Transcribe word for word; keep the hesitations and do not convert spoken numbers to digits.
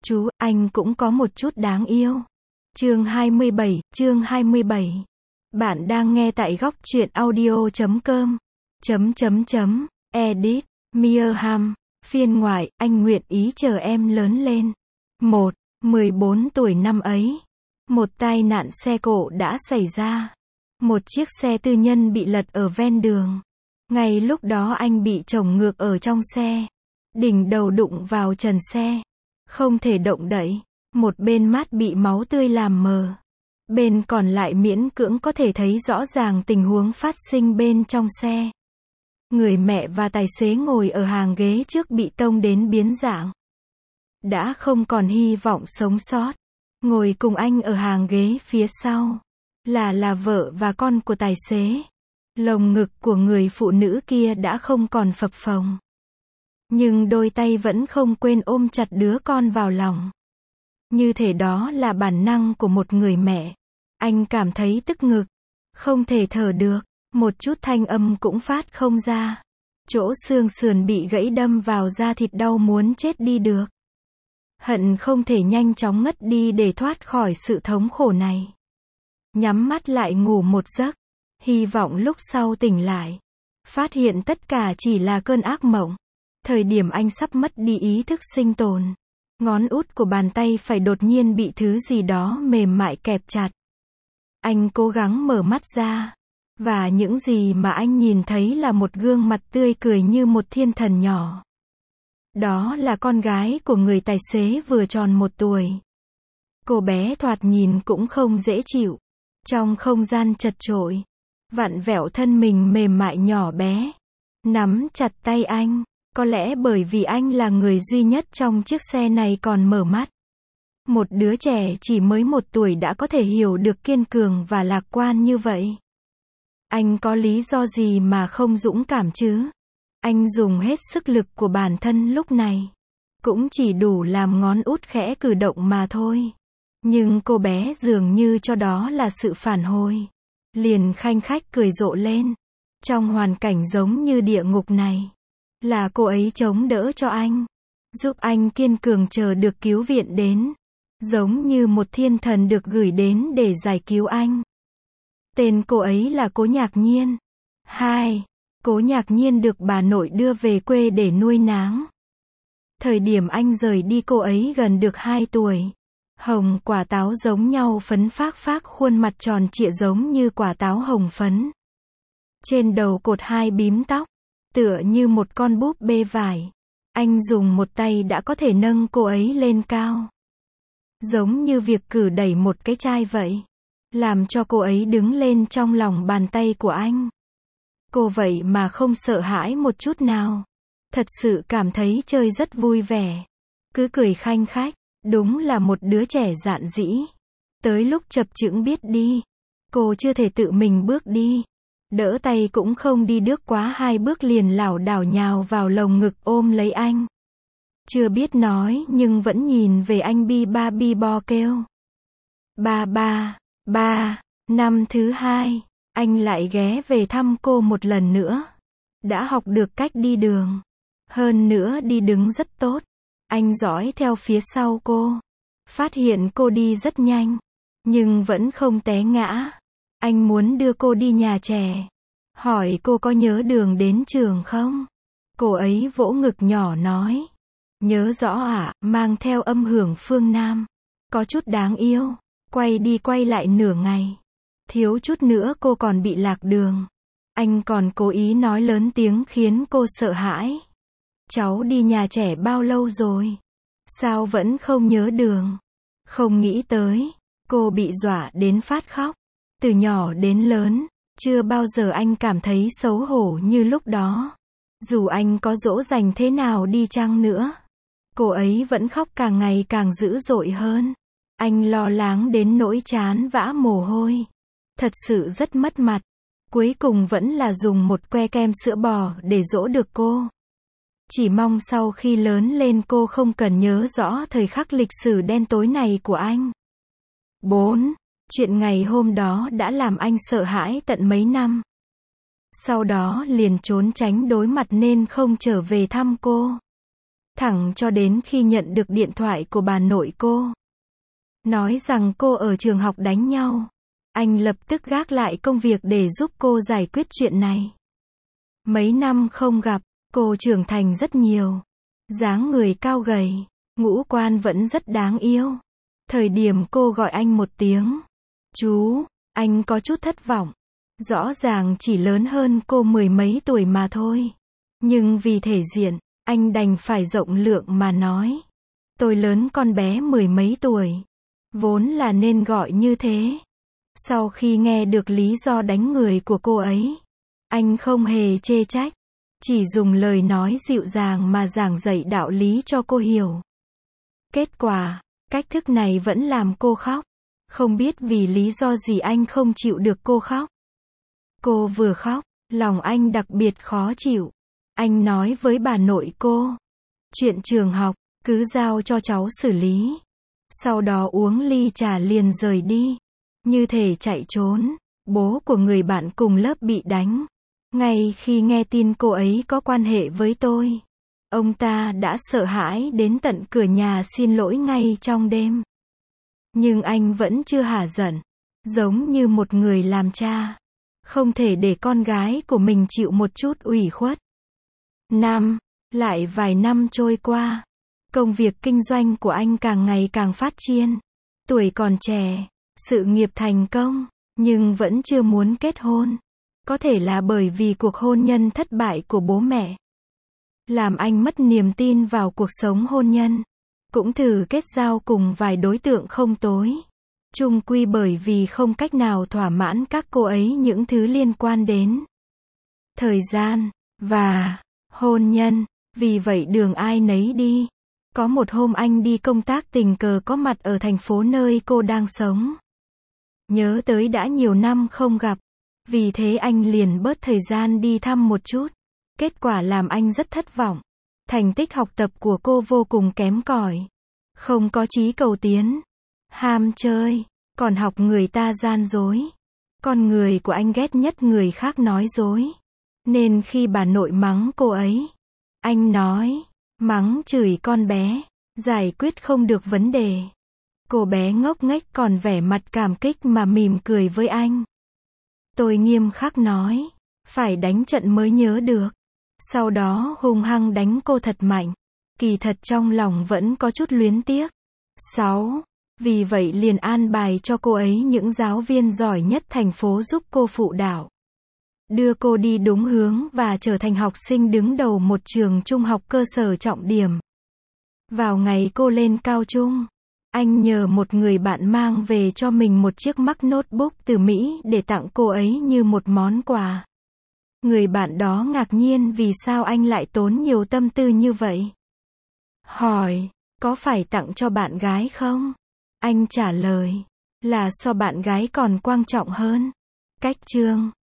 chú, anh cũng có một chút đáng yêu. Chương hai mươi bảy, chương hai mươi bảy. Bạn đang nghe tại góc truyện audio chấm com. Chấm chấm chấm. Edit. Mierham. Phiên ngoại, anh nguyện ý chờ em lớn lên. một. mười bốn tuổi năm ấy. Một tai nạn xe cộ đã xảy ra. Một chiếc xe tư nhân bị lật ở ven đường. Ngay lúc đó anh bị chồng ngược ở trong xe. Đỉnh đầu đụng vào trần xe. Không thể động đậy. Một bên mắt bị máu tươi làm mờ. Bên còn lại miễn cưỡng có thể thấy rõ ràng tình huống phát sinh bên trong xe. Người mẹ và tài xế ngồi ở hàng ghế trước bị tông đến biến dạng. Đã không còn hy vọng sống sót. Ngồi cùng anh ở hàng ghế phía sau. Là là vợ và con của tài xế. Lồng ngực của người phụ nữ kia đã không còn phập phồng. Nhưng đôi tay vẫn không quên ôm chặt đứa con vào lòng. Như thể đó là bản năng của một người mẹ. Anh cảm thấy tức ngực. Không thể thở được. Một chút thanh âm cũng phát không ra. Chỗ xương sườn bị gãy đâm vào da thịt đau muốn chết đi được. Hận không thể nhanh chóng ngất đi để thoát khỏi sự thống khổ này. Nhắm mắt lại ngủ một giấc. Hy vọng lúc sau tỉnh lại. Phát hiện tất cả chỉ là cơn ác mộng. Thời điểm anh sắp mất đi ý thức sinh tồn. Ngón út của bàn tay phải đột nhiên bị thứ gì đó mềm mại kẹp chặt. Anh cố gắng mở mắt ra. Và những gì mà anh nhìn thấy là một gương mặt tươi cười như một thiên thần nhỏ. Đó là con gái của người tài xế vừa tròn một tuổi. Cô bé thoạt nhìn cũng không dễ chịu. Trong không gian chật chội. Vặn vẹo thân mình mềm mại nhỏ bé. Nắm chặt tay anh. Có lẽ bởi vì anh là người duy nhất trong chiếc xe này còn mở mắt. Một đứa trẻ chỉ mới một tuổi đã có thể hiểu được kiên cường và lạc quan như vậy. Anh có lý do gì mà không dũng cảm chứ? Anh dùng hết sức lực của bản thân lúc này. Cũng chỉ đủ làm ngón út khẽ cử động mà thôi. Nhưng cô bé dường như cho đó là sự phản hồi. Liền khanh khách cười rộ lên. Trong hoàn cảnh giống như địa ngục này. Là cô ấy chống đỡ cho anh. Giúp anh kiên cường chờ được cứu viện đến. Giống như một thiên thần được gửi đến để giải cứu anh. Tên cô ấy là Cố Nhạc Nhiên. hai. Cố Nhạc Nhiên được bà nội đưa về quê để nuôi nấng. Thời điểm anh rời đi cô ấy gần được hai tuổi. Hồng quả táo giống nhau phấn phác phác khuôn mặt tròn trịa giống như quả táo hồng phấn. Trên đầu cột hai bím tóc. Tựa như một con búp bê vải. Anh dùng một tay đã có thể nâng cô ấy lên cao. Giống như việc cử đẩy một cái chai vậy. Làm cho cô ấy đứng lên trong lòng bàn tay của anh. Cô vậy mà không sợ hãi một chút nào. Thật sự cảm thấy chơi rất vui vẻ. Cứ cười khanh khách. Đúng là một đứa trẻ dạn dĩ. Tới lúc chập chững biết đi. Cô chưa thể tự mình bước đi. Đỡ tay cũng không đi được quá hai bước liền lảo đảo nhào vào lồng ngực ôm lấy anh. Chưa biết nói nhưng vẫn nhìn về anh bi ba bi bo kêu. Ba ba, ba, năm thứ hai, anh lại ghé về thăm cô một lần nữa. Đã học được cách đi đường. Hơn nữa đi đứng rất tốt. Anh dõi theo phía sau cô. Phát hiện cô đi rất nhanh. Nhưng vẫn không té ngã. Anh muốn đưa cô đi nhà trẻ. Hỏi cô có nhớ đường đến trường không? Cô ấy vỗ ngực nhỏ nói. Nhớ rõ ạ, à, mang theo âm hưởng phương Nam. Có chút đáng yêu. Quay đi quay lại nửa ngày. Thiếu chút nữa cô còn bị lạc đường. Anh còn cố ý nói lớn tiếng khiến cô sợ hãi. Cháu đi nhà trẻ bao lâu rồi? Sao vẫn không nhớ đường? Không nghĩ tới. Cô bị dọa đến phát khóc. Từ nhỏ đến lớn, chưa bao giờ anh cảm thấy xấu hổ như lúc đó. Dù anh có dỗ dành thế nào đi chăng nữa. Cô ấy vẫn khóc càng ngày càng dữ dội hơn. Anh lo lắng đến nỗi chán vã mồ hôi. Thật sự rất mất mặt. Cuối cùng vẫn là dùng một que kem sữa bò để dỗ được cô. Chỉ mong sau khi lớn lên cô không cần nhớ rõ thời khắc lịch sử đen tối này của anh. bốn. Chuyện ngày hôm đó đã làm anh sợ hãi tận mấy năm. Sau đó liền trốn tránh đối mặt nên không trở về thăm cô. Thẳng cho đến khi nhận được điện thoại của bà nội cô. Nói rằng cô ở trường học đánh nhau. Anh lập tức gác lại công việc để giúp cô giải quyết chuyện này. Mấy năm không gặp, cô trưởng thành rất nhiều. Dáng người cao gầy, ngũ quan vẫn rất đáng yêu. Thời điểm cô gọi anh một tiếng chú, anh có chút thất vọng. Rõ ràng chỉ lớn hơn cô mười mấy tuổi mà thôi. Nhưng vì thể diện, anh đành phải rộng lượng mà nói. Tôi lớn con bé mười mấy tuổi. Vốn là nên gọi như thế. Sau khi nghe được lý do đánh người của cô ấy, anh không hề chê trách. Chỉ dùng lời nói dịu dàng mà giảng dạy đạo lý cho cô hiểu. Kết quả, cách thức này vẫn làm cô khóc. Không biết vì lý do gì anh không chịu được cô khóc. Cô vừa khóc, lòng anh đặc biệt khó chịu. Anh nói với bà nội cô. Chuyện trường học, cứ giao cho cháu xử lý. Sau đó uống ly trà liền rời đi. Như thể chạy trốn. Bố của người bạn cùng lớp bị đánh. Ngay khi nghe tin cô ấy có quan hệ với tôi, ông ta đã sợ hãi đến tận cửa nhà xin lỗi ngay trong đêm. Nhưng anh vẫn chưa hả giận. Giống như một người làm cha. Không thể để con gái của mình chịu một chút ủy khuất. Năm, lại vài năm trôi qua. Công việc kinh doanh của anh càng ngày càng phát triển. Tuổi còn trẻ, sự nghiệp thành công, nhưng vẫn chưa muốn kết hôn. Có thể là bởi vì cuộc hôn nhân thất bại của bố mẹ. Làm anh mất niềm tin vào cuộc sống hôn nhân. Cũng thử kết giao cùng vài đối tượng không tối. Chung quy bởi vì không cách nào thỏa mãn các cô ấy những thứ liên quan đến thời gian, và hôn nhân. Vì vậy đường ai nấy đi. Có một hôm anh đi công tác tình cờ có mặt ở thành phố nơi cô đang sống. Nhớ tới đã nhiều năm không gặp. Vì thế anh liền bớt thời gian đi thăm một chút. Kết quả làm anh rất thất vọng. Thành tích học tập của cô vô cùng kém cỏi. Không có chí cầu tiến. Ham chơi. Còn học người ta gian dối. Con người của anh ghét nhất người khác nói dối. Nên khi bà nội mắng cô ấy, anh nói, mắng chửi con bé, giải quyết không được vấn đề. Cô bé ngốc nghếch còn vẻ mặt cảm kích mà mỉm cười với anh. Tôi nghiêm khắc nói, phải đánh trận mới nhớ được. Sau đó hung hăng đánh cô thật mạnh. Kỳ thật trong lòng vẫn có chút luyến tiếc. Sáu. Vì vậy liền an bài cho cô ấy những giáo viên giỏi nhất thành phố giúp cô phụ đạo. Đưa cô đi đúng hướng và trở thành học sinh đứng đầu một trường trung học cơ sở trọng điểm. Vào ngày cô lên cao trung, anh nhờ một người bạn mang về cho mình một chiếc Mac notebook từ Mỹ để tặng cô ấy như một món quà. Người bạn đó ngạc nhiên vì sao anh lại tốn nhiều tâm tư như vậy. Hỏi, có phải tặng cho bạn gái không? Anh trả lời, là so bạn gái còn quan trọng hơn. Cách chương